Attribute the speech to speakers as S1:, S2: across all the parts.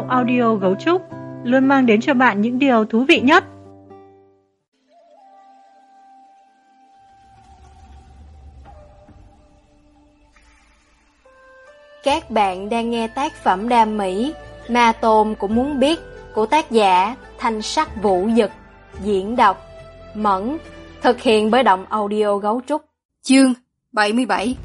S1: audio Gấu Trúc luôn mang đến cho bạn những điều thú vị nhất.
S2: Các bạn đang nghe tác phẩm đam mỹ Ma Tôn Cũng Muốn Biết của tác giả Thanh Sắc Vũ Dực, diễn đọc Mẫn, thực hiện bởi Động Audio Gấu Trúc. Chương 77.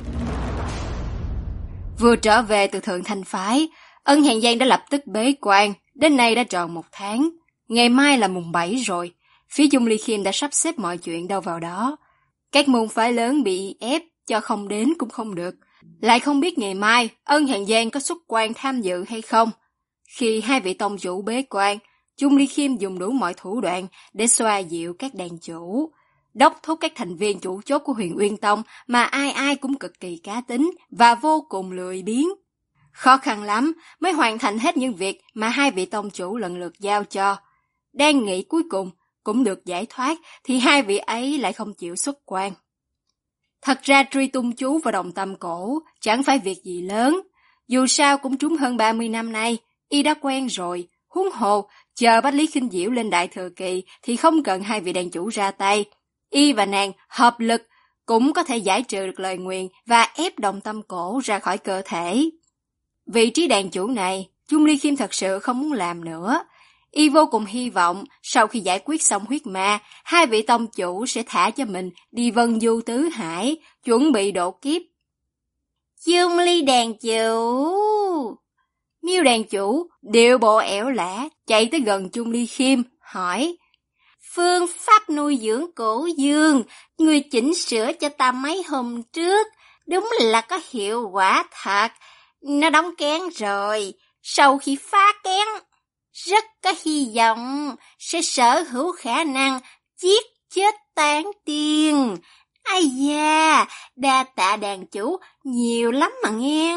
S2: Vừa trở về từ Thượng Thanh Phái, Ân Hàn Giang đã lập tức bế quan, đến nay đã tròn 1 tháng. Ngày mai là mùng 7 rồi, phía Dung Ly Khiêm đã sắp xếp mọi chuyện đâu vào đó. Các môn phái lớn bị ép cho không đến cũng không được. Lại không biết ngày mai Ân Hàn Giang có xuất quan tham dự hay không. Khi hai vị tông chủ bế quan, Dung Ly Khiêm dùng đủ mọi thủ đoạn để xoa dịu các đàn chủ, đốc thúc các thành viên chủ chốt của Huyền Uyên Tông mà ai ai cũng cực kỳ cá tính và vô cùng lười biếng. Khó khăn lắm mới hoàn thành hết những việc mà hai vị tông chủ lần lượt giao cho. Đang nghĩ cuối cùng cũng được giải thoát thì hai vị ấy lại không chịu xuất quan. Thật ra truy tung chú vào Đồng Tâm Cổ chẳng phải việc gì lớn. Dù sao cũng trúng hơn 30 năm nay, y đã quen rồi. Huống hồ, chờ Bách Lý Khinh Diễu lên đại thừa kỳ thì không cần hai vị đàn chủ ra tay. Y và nàng hợp lực cũng có thể giải trừ được lời nguyền và ép Đồng Tâm Cổ ra khỏi cơ thể. Vị trí đàn chủ này, Dung Ly Khiêm thật sự không muốn làm nữa. Y vô cùng hy vọng sau khi giải quyết xong huyết ma, hai vị tông chủ sẽ thả cho mình đi vân du tứ hải, chuẩn bị độ kiếp. Dung Ly đàn chủ! Miêu đàn chủ điệu bộ ẻo lả chạy tới gần Dung Ly Khiêm, hỏi: Phương pháp nuôi dưỡng cổ dương, người chỉnh sửa cho ta mấy hôm trước, đúng là có hiệu quả thật. Nó đóng kén rồi, sau khi phá kén, rất có hy vọng sẽ sở hữu khả năng giết chết tán tiên. Ai da, đa tạ đàn chủ nhiều lắm mà nghe.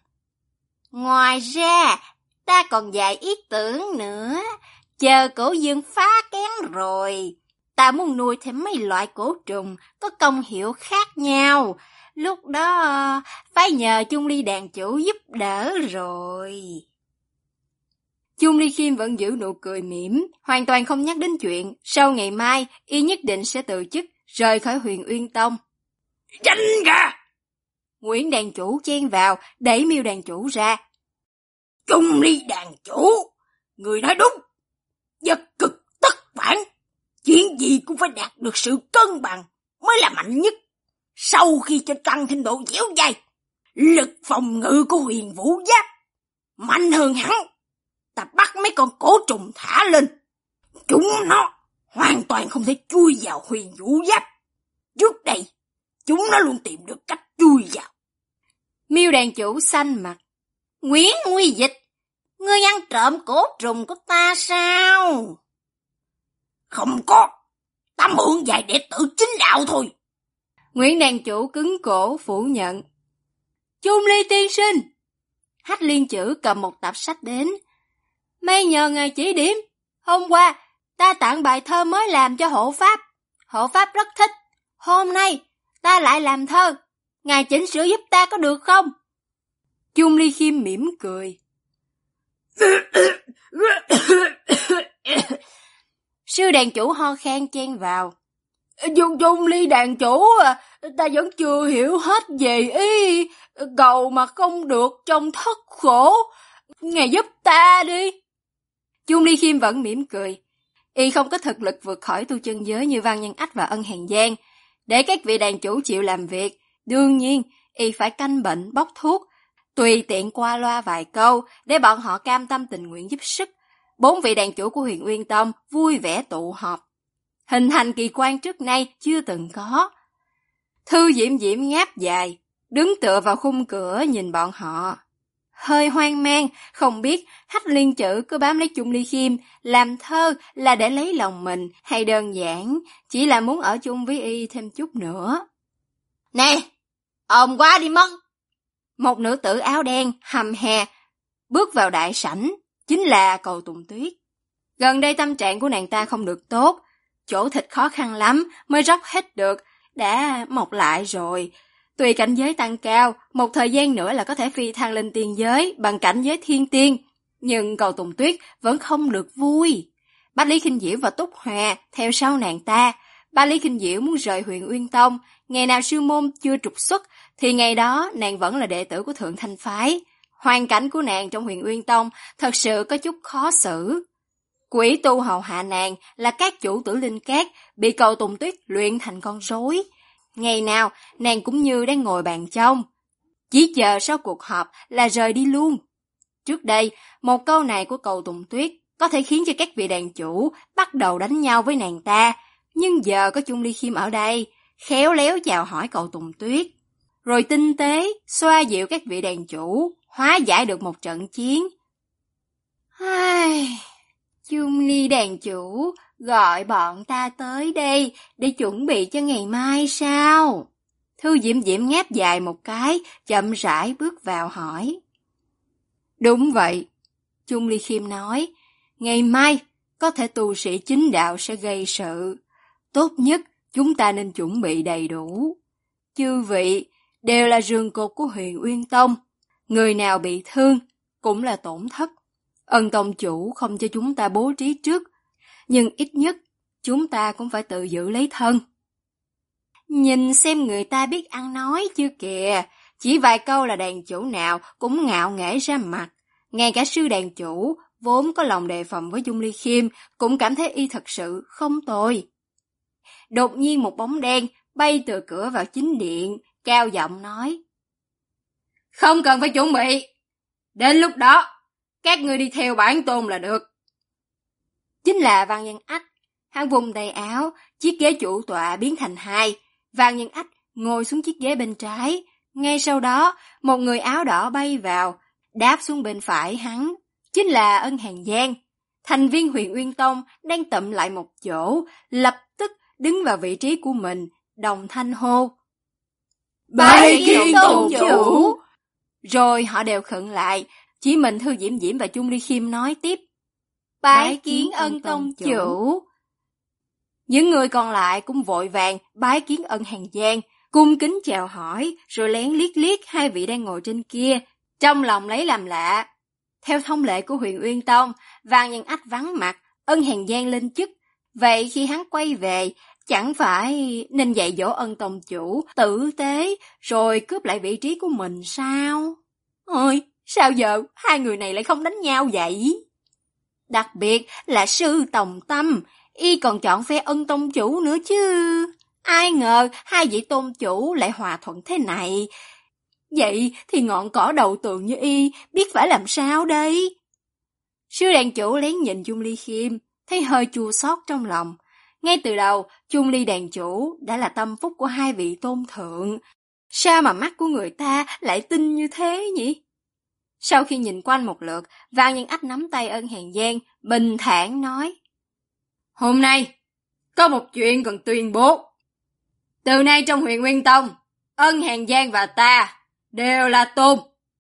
S2: Ngoài ra, ta còn vài ý tưởng nữa. Chờ cổ dương phá kén rồi, ta muốn nuôi thêm mấy loại cổ trùng có công hiệu khác nhau. Lúc đó phải nhờ Dung Ly đàn chủ giúp đỡ rồi. Dung Ly Khiêm vẫn giữ nụ cười mỉm, hoàn toàn không nhắc đến chuyện sau ngày mai y nhất định sẽ từ chức rời khỏi Huyền Uyên Tông.
S3: Danh gà!
S2: Nguyễn đàn chủ chen vào, đẩy Miêu đàn chủ ra.
S3: Dung Ly đàn chủ, người nói đúng. Vật cực tất phản, chuyện gì cũng phải đạt được sự cân bằng mới là mạnh nhất. Sau khi cho tăng thêm độ dẻo dai, lực phòng ngự của Huyền Vũ Giáp mạnh hơn hẳn. Ta bắt mấy con cổ trùng thả lên, chúng nó hoàn toàn không thể chui vào Huyền Vũ Giáp. Trước đây, chúng nó luôn tìm được cách chui vào.
S2: Miêu đàn chủ xanh mặt. Nguyễn Nguy Dịch, ngươi ăn trộm cổ trùng của ta sao?
S3: Không có, ta mượn vài đệ tử chính đạo thôi.
S2: Nguyễn đàn chủ cứng cổ phủ nhận. Dung Ly tiên sinh. Hách Liên Chữ cầm một tập sách đến. May nhờ ngài chỉ điểm. Hôm qua, ta tặng bài thơ mới làm cho hộ pháp. Hộ pháp rất thích. Hôm nay, ta lại làm thơ. Ngài chỉnh sửa giúp ta có được không? Dung Ly Khiêm mỉm cười. Sư đàn chủ ho khan chen vào. Dung Ly đàn chủ, ta vẫn chưa hiểu hết về ý. Cầu mà không được trong thất khổ. Ngài giúp ta đi. Dung Ly Khiêm vẫn mỉm cười. Y không có thực lực vượt khỏi tu chân giới như Văn Nhân Ách và Ân Hàn Giang. Để các vị đàn chủ chịu làm việc, đương nhiên y phải canh bệnh bóc thuốc, tùy tiện qua loa vài câu để bọn họ cam tâm tình nguyện giúp sức. 4 vị đàn chủ của Huyền Uyên Tông vui vẻ tụ họp. Hình thành kỳ quan trước nay chưa từng có. Thư Diễm Diễm ngáp dài, đứng tựa vào khung cửa nhìn bọn họ. Hơi hoang mang, không biết Hách Liên Chữ cứ bám lấy Dung Ly Khiêm làm thơ là để lấy lòng mình hay đơn giản chỉ là muốn ở chung với y thêm chút nữa. Nè, ồn quá đi mất. Một nữ tử áo đen hầm hè bước vào đại sảnh, chính là Cầu Tùng Tuyết. Gần đây tâm trạng của nàng ta không được tốt, chỗ thịt khó khăn lắm mới róc hết được, đã mọc lại rồi. Tuy cảnh giới tăng cao, một thời gian nữa là có thể phi thăng lên tiên giới bằng cảnh giới thiên tiên. Nhưng Cầu Tùng Tuyết vẫn không được vui. Bách Lý Khinh Diễu và Túc Hòa theo sau nàng ta. Bách Lý Khinh Diễu muốn rời Huyền Uyên Tông, ngày nào sư môn chưa trục xuất thì ngày đó nàng vẫn là đệ tử của Thượng Thanh Phái. Hoàn cảnh của nàng trong Huyền Uyên Tông thật sự có chút khó xử. Quỷ tu hầu hạ nàng là các chủ Tử Linh Cát bị Cầu Tùng Tuyết luyện thành con rối. Ngày nào nàng cũng như đang ngồi bàn trong, chỉ chờ sau cuộc họp là rời đi luôn. Trước đây, một câu này của Cầu Tùng Tuyết có thể khiến cho các vị đàn chủ bắt đầu đánh nhau với nàng ta, nhưng giờ có Chung Ly Khiêm ở đây, khéo léo chào hỏi Cầu Tùng Tuyết, rồi tinh tế xoa dịu các vị đàn chủ, hóa giải được một trận chiến. Chung Ly đàn chủ gọi bọn ta tới đây để chuẩn bị cho ngày mai sao? Thư Diễm Diễm ngáp dài một cái, chậm rãi bước vào hỏi. Đúng vậy, Chung Ly Khiêm nói, ngày mai có thể tu sĩ chính đạo sẽ gây sự. Tốt nhất chúng ta nên chuẩn bị đầy đủ. Chư vị đều là rường cột của Huyền Uyên Tông, người nào bị thương cũng là tổn thất. Ân tông chủ không cho chúng ta bố trí trước, nhưng ít nhất chúng ta cũng phải tự giữ lấy thân. Nhìn xem người ta biết ăn nói chưa kìa, chỉ vài câu là đàn chủ nào cũng ngạo nghễ ra mặt. Ngay cả sư đàn chủ vốn có lòng đề phòng với Chung Ly Khiêm cũng cảm thấy y thật sự không tồi. Đột nhiên một bóng đen bay từ cửa vào chính điện, cao giọng nói. Không cần phải chuẩn bị, đến lúc đó các ngươi đi theo bản tôn là được. Chính là Văn Nhân Ách. Hắn vùng tay áo, chiếc ghế chủ tọa biến thành hai. Văn Nhân Ách ngồi xuống chiếc ghế bên trái. Ngay sau đó, một người áo đỏ bay vào, đáp xuống bên phải hắn. Chính là Ân Hàn Giang. Thành viên Huyền Uyên Tông đang tụm lại một chỗ, lập tức đứng vào vị trí của mình, đồng thanh hô.
S3: Bái kiến tôn chủ!
S2: Rồi họ đều khựng lại, chỉ mình Thư Diễm Diễm và Chung Ly Khiêm nói tiếp. Bái kiến Ân tông chủ! Những người còn lại cũng vội vàng bái kiến Ân Hàn Giang, cung kính chào hỏi, rồi lén liếc liếc hai vị đang ngồi trên kia, trong lòng lấy làm lạ. Theo thông lệ của Huyền Uyên Tông, Văn Nhân Ách vắng mặt, Ân Hàn Giang lên chức. Vậy khi hắn quay về, chẳng phải nên dạy dỗ Ân tông chủ tử tế, rồi cướp lại vị trí của mình sao? Ôi, sao giờ hai người này lại không đánh nhau vậy? Đặc biệt là sư Tòng Tâm, y còn chọn phe Ân tông chủ nữa chứ. Ai ngờ hai vị tôn chủ lại hòa thuận thế này. Vậy thì ngọn cỏ đầu tường như y biết phải làm sao đây? Sư đàn chủ lén nhìn Chung Ly Khiêm, thấy hơi chua xót trong lòng. Ngay từ đầu, Chung Ly đàn chủ đã là tâm phúc của hai vị tôn thượng. Sao mà mắt của người ta lại tinh như thế nhỉ? Sau khi nhìn quanh một lượt, Văn Nhân Ách nắm tay Ân Hàn Giang, bình thản nói. Hôm nay, có một chuyện cần tuyên bố. Từ nay trong Huyền Nguyên Tông, Ân Hàn Giang và ta đều là tôn.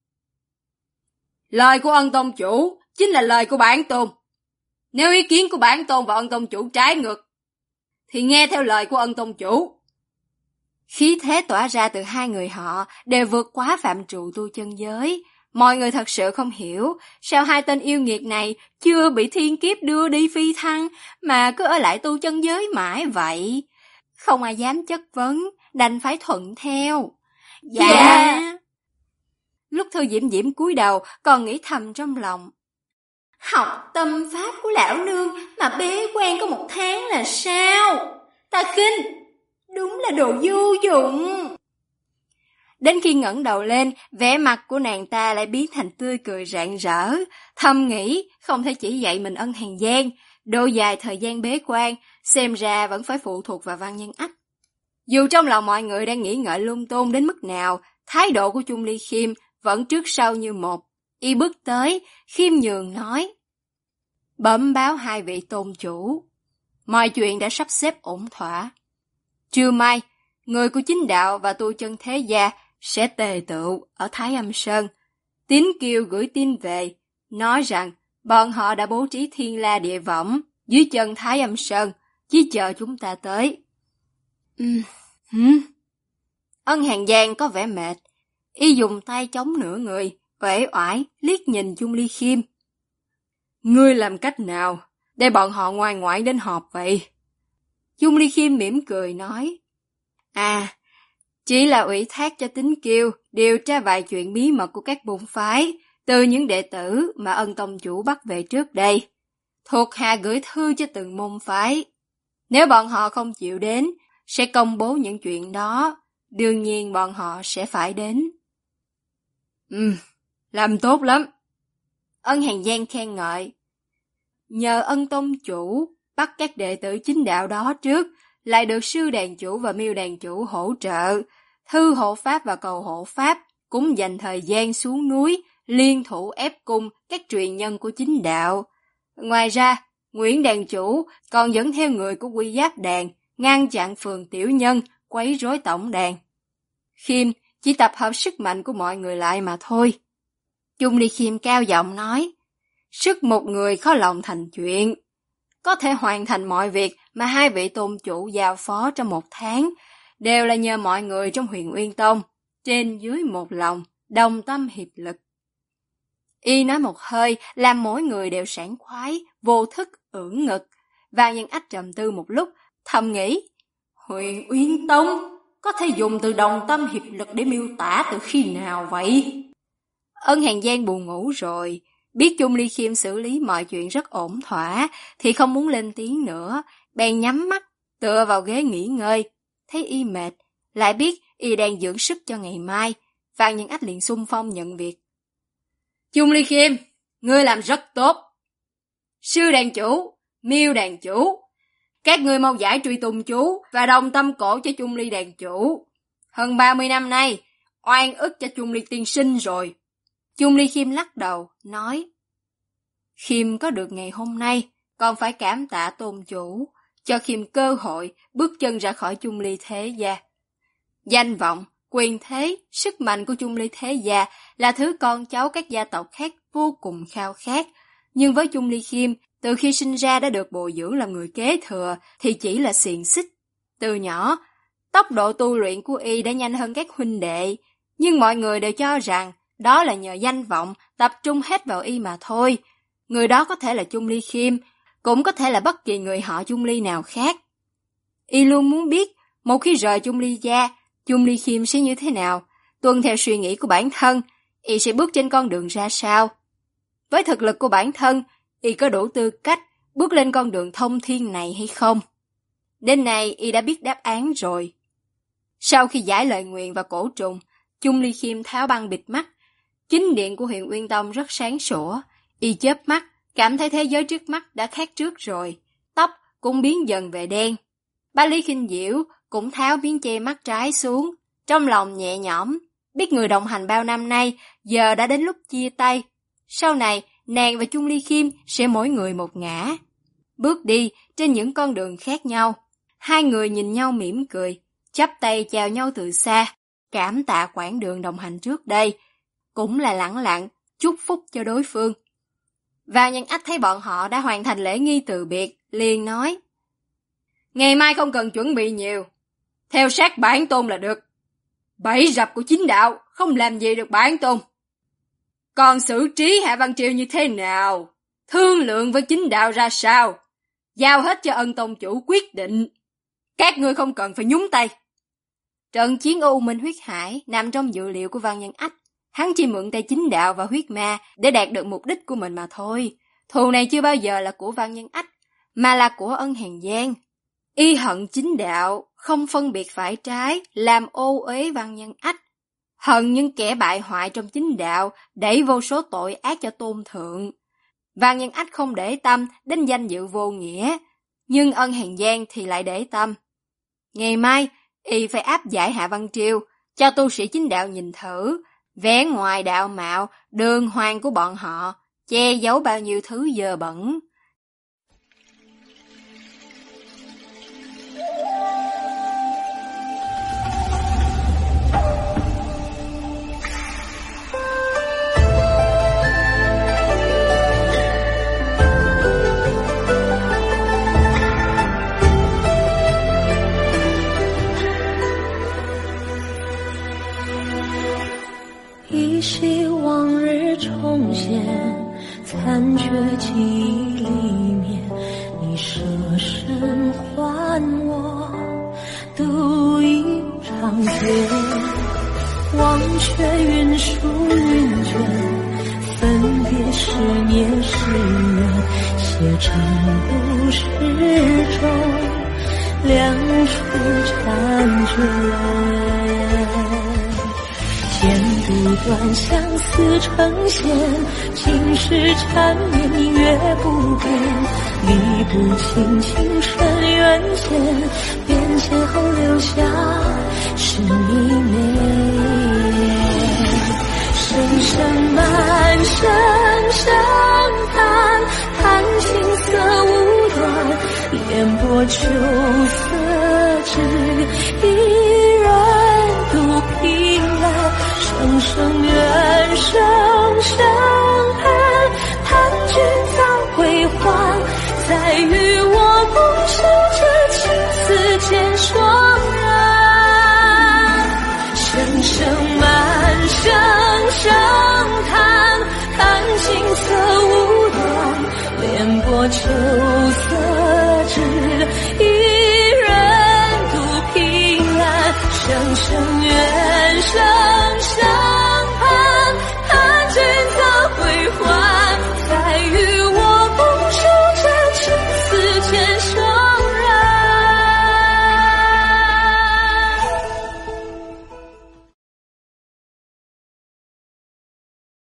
S2: Lời của Ân tông chủ chính là lời của bản tôn. Nếu ý kiến của bản tôn và Ân tông chủ trái ngược, thì nghe theo lời của Ân tông chủ. Khí thế tỏa ra từ hai người họ đều vượt quá phạm trù tu chân giới. Mọi người thật sự không hiểu sao hai tên yêu nghiệt này chưa bị thiên kiếp đưa đi phi thăng mà cứ ở lại tu chân giới mãi vậy. Không ai dám chất vấn, đành phải thuận theo. Dạ. Lúc Thư Diễm Diễm cúi đầu còn nghĩ thầm trong lòng. Học tâm pháp của lão nương mà bế quan có 1 tháng là sao? Ta khinh, đúng là đồ vô dụng. Đến khi ngẩng đầu lên, vẻ mặt của nàng ta lại biến thành tươi cười rạng rỡ. Thầm nghĩ không thể chỉ dạy mình Ân Hàn Giang, độ dài thời gian bế quan, xem ra vẫn phải phụ thuộc vào Văn Nhân Ách. Dù trong lòng mọi người đang nghĩ ngợi lung tung đến mức nào, thái độ của Chung Ly Khiêm vẫn trước sau như một. Y bước tới, khiêm nhường nói. Bẩm báo hai vị tôn chủ, mọi chuyện đã sắp xếp ổn thỏa. Trưa mai, người của chính đạo và tu chân thế gia sẽ tề tựu ở Thái Âm Sơn. Tín Kiều gửi tin về, nói rằng bọn họ đã bố trí thiên la địa võng dưới chân Thái Âm Sơn, chỉ chờ chúng ta tới. Ân Hàn Giang có vẻ mệt, y dùng tay chống nửa người, uể oải liếc nhìn Chung Ly Khiêm. Ngươi làm cách nào để bọn họ ngoan ngoãn đến họp vậy? Chung Ly Khiêm mỉm cười nói, chỉ là ủy thác cho Tính Kiêu điều tra vài chuyện bí mật của các môn phái từ những đệ tử mà Ân tông chủ bắt về trước đây. Thuộc hạ gửi thư cho từng môn phái. Nếu bọn họ không chịu đến, sẽ công bố những chuyện đó. Đương nhiên bọn họ sẽ phải đến. Làm tốt lắm. Ân Hàn Giang khen ngợi. Nhờ Ân tông chủ bắt các đệ tử chính đạo đó trước, lại được sư đàn chủ và Miêu đàn chủ hỗ trợ. Thư hộ pháp và cầu hộ pháp cũng dành thời gian xuống núi, liên thủ ép cung các truyền nhân của chính đạo. Ngoài ra, Nguyễn đàn chủ còn dẫn theo người của Quy Giáp đàn, ngăn chặn phường tiểu nhân, quấy rối tổng đàn. Khiêm chỉ tập hợp sức mạnh của mọi người lại mà thôi. Chung Ly Khiêm cao giọng nói, sức một người khó lòng thành chuyện. Có thể hoàn thành mọi việc mà hai vị tôn chủ giao phó trong 1 tháng, đều là nhờ mọi người trong Huyền Uyên Tông, trên dưới một lòng, đồng tâm hiệp lực. Y nói một hơi, làm mỗi người đều sảng khoái, vô thức ưỡn ngực. Vàng Nhân Ách trầm tư một lúc, thầm nghĩ, Huyền Uyên Tông có thể dùng từ đồng tâm hiệp lực để miêu tả từ khi nào vậy? Ân Hàn Giang buồn ngủ rồi, biết Chung Ly Khiêm xử lý mọi chuyện rất ổn thỏa, thì không muốn lên tiếng nữa, bèn nhắm mắt, tựa vào ghế nghỉ ngơi. Thấy y mệt, lại biết y đang dưỡng sức cho ngày mai, Vàng Nhân Ách liền xung phong nhận việc. Chung Ly Khiêm, ngươi làm rất tốt. Sư đàn chủ, Miêu đàn chủ, các ngươi mau giải truy tùng chú và đồng tâm cổ cho Chung Ly đàn chủ. Hơn 30 năm nay, oan ức cho Chung Ly tiên sinh rồi. Chung Ly Khiêm lắc đầu, nói, Khiêm có được ngày hôm nay, còn phải cảm tạ tôn chủ, cho Khiêm cơ hội bước chân ra khỏi Chung Ly thế gia. Danh vọng, quyền thế, sức mạnh của Chung Ly thế gia là thứ con cháu các gia tộc khác vô cùng khao khát. Nhưng với Chung Ly Khiêm, từ khi sinh ra đã được bồi dưỡng làm người kế thừa thì chỉ là xiềng xích. Từ nhỏ, tốc độ tu luyện của y đã nhanh hơn các huynh đệ, nhưng mọi người đều cho rằng đó là nhờ danh vọng tập trung hết vào y mà thôi. Người đó có thể là Chung Ly Khiêm, cũng có thể là bất kỳ người họ Chung Ly nào khác. Y luôn muốn biết, một khi rời Chung Ly gia, Chung Ly Khiêm sẽ như thế nào, tuân theo suy nghĩ của bản thân, y sẽ bước trên con đường ra sao. Với thực lực của bản thân, y có đủ tư cách bước lên con đường thông thiên này hay không? Đến nay y đã biết đáp án rồi. Sau khi giải lời nguyện và cổ trùng, Chung Ly Khiêm tháo băng bịt mắt. Chính điện của Huyền Uyên Tông rất sáng sủa, y chớp mắt, cảm thấy thế giới trước mắt đã khác trước rồi, tóc cũng biến dần về đen. Bá Lý Khinh Diễu cũng tháo miếng che mắt trái xuống, trong lòng nhẹ nhõm, biết người đồng hành bao năm nay giờ đã đến lúc chia tay. Sau này, nàng và Chung Ly Khiêm sẽ mỗi người một ngã. Bước đi trên những con đường khác nhau, hai người nhìn nhau mỉm cười, chắp tay chào nhau từ xa, cảm tạ quãng đường đồng hành trước đây, cũng là lẳng lặng chúc phúc cho đối phương. Vàng Nhân Ách thấy bọn họ đã hoàn thành lễ nghi từ biệt, liền nói, ngày mai không cần chuẩn bị nhiều, theo sát bản tôn là được. Bẫy rập của chính đạo không làm gì được bản tôn. Còn xử trí Hạ Văn Triều như thế nào, thương lượng với chính đạo ra sao, giao hết cho Ân tông chủ quyết định. Các ngươi không cần phải nhúng tay. Trận chiến U Minh huyết hải nằm trong dự liệu của Vàng Nhân Ách. Hắn chỉ mượn tay chính đạo và huyết ma để đạt được mục đích của mình mà thôi. Thù này chưa bao giờ là của Vàng Nhân Ách, mà là của Ân Hàn Giang. Y hận chính đạo, không phân biệt phải trái, làm ô uế Vàng Nhân Ách. Hận những kẻ bại hoại trong chính đạo, đẩy vô số tội ác cho tôn thượng. Vàng Nhân Ách không để tâm đến danh dự vô nghĩa, nhưng Ân Hàn Giang thì lại để tâm. Ngày mai, y phải áp giải Hạ Văn Triều, cho tu sĩ chính đạo nhìn thử, vẻ ngoài đạo mạo, đường hoàng của bọn họ, che giấu bao nhiêu thứ dơ bẩn.
S4: 残缺记忆里面，你舍身还我度一场劫。忘却云舒云卷，分别是孽是缘，写成故事中两处婵娟。剑不断，相思成线，情是缠绵，明月不变。理不清情深缘浅，变迁后留下是你美。声声满声声叹，叹情色无端，烟波秋色只一人独凭栏。声声怨，声声恨，叹君早归还，再与我共守这情丝渐霜染。声声满，声声叹，叹情色无端，莲波秋